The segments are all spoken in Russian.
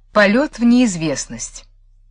Полет в неизвестность.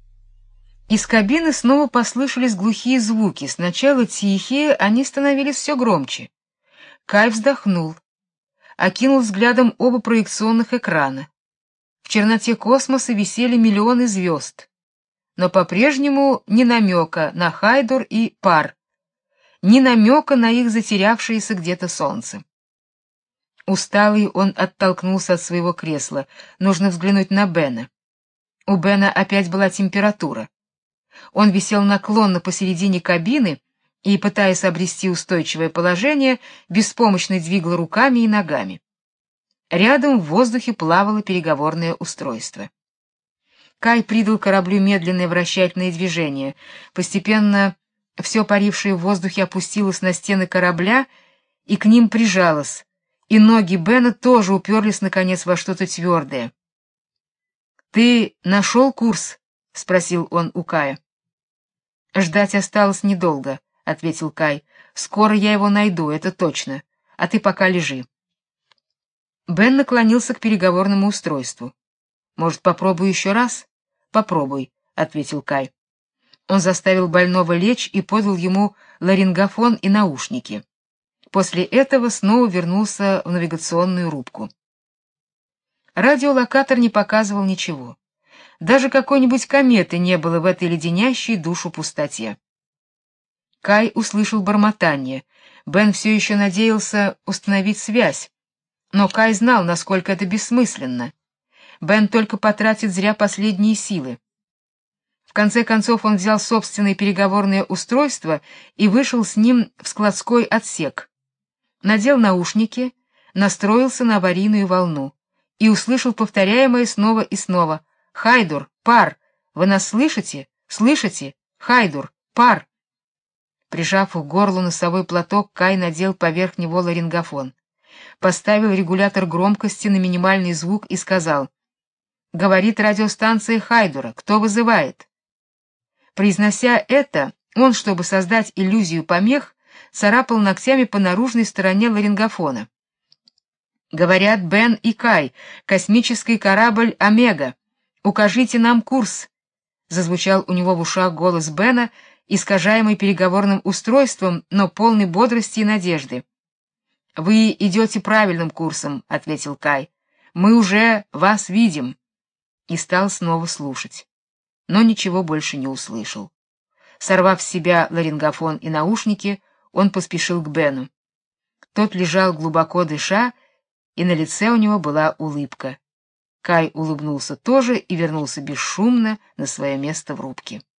Из кабины снова послышались глухие звуки. Сначала тихие, они становились все громче. Кай вздохнул, окинул взглядом оба проекционных экрана. В черноте космоса висели миллионы звезд, но по-прежнему ни намека на Хайдор и Пар, ни намека на их затерявшееся где-то солнце. Усталый, он оттолкнулся от своего кресла. Нужно взглянуть на Бена. У Бена опять была температура. Он висел наклонно посередине кабины и, пытаясь обрести устойчивое положение, беспомощно двигал руками и ногами. Рядом в воздухе плавало переговорное устройство. Кай придал кораблю медленное вращательное движение. Постепенно все парившее в воздухе опустилось на стены корабля и к ним прижалось, и ноги Бена тоже уперлись наконец во что-то твердое. «Ты нашел курс?» — спросил он у Кая. «Ждать осталось недолго», — ответил Кай. «Скоро я его найду, это точно. А ты пока лежи». Бен наклонился к переговорному устройству. «Может, попробую еще раз?» «Попробуй», — ответил Кай. Он заставил больного лечь и подал ему ларингофон и наушники. После этого снова вернулся в навигационную рубку. Радиолокатор не показывал ничего. Даже какой-нибудь кометы не было в этой леденящей душу пустоте. Кай услышал бормотание. Бен все еще надеялся установить связь, но Кай знал, насколько это бессмысленно. Бен только потратит зря последние силы. В конце концов он взял собственное переговорное устройство и вышел с ним в складской отсек. Надел наушники, настроился на аварийную волну и услышал повторяемое снова и снова: «Хайдур, Пар, вы нас слышите? Слышите? Хайдур, Пар!» Прижав к горлу носовой платок, Кай надел поверх него ларингофон, поставил регулятор громкости на минимальный звук и сказал: «Говорит радиостанция Хайдура, кто вызывает?» Произнося это, он, чтобы создать иллюзию помех, царапал ногтями по наружной стороне ларингофона. «Говорят Бен и Кай, космический корабль Омега. Укажите нам курс», — зазвучал у него в ушах голос Бена, искажаемый переговорным устройством, но полный бодрости и надежды. «Вы идете правильным курсом», — ответил Кай. «Мы уже вас видим». И стал снова слушать, но ничего больше не услышал. Сорвав с себя ларингофон и наушники, он поспешил к Бену. Тот лежал глубоко дыша, и на лице у него была улыбка. Кай улыбнулся тоже и вернулся бесшумно на свое место в рубке.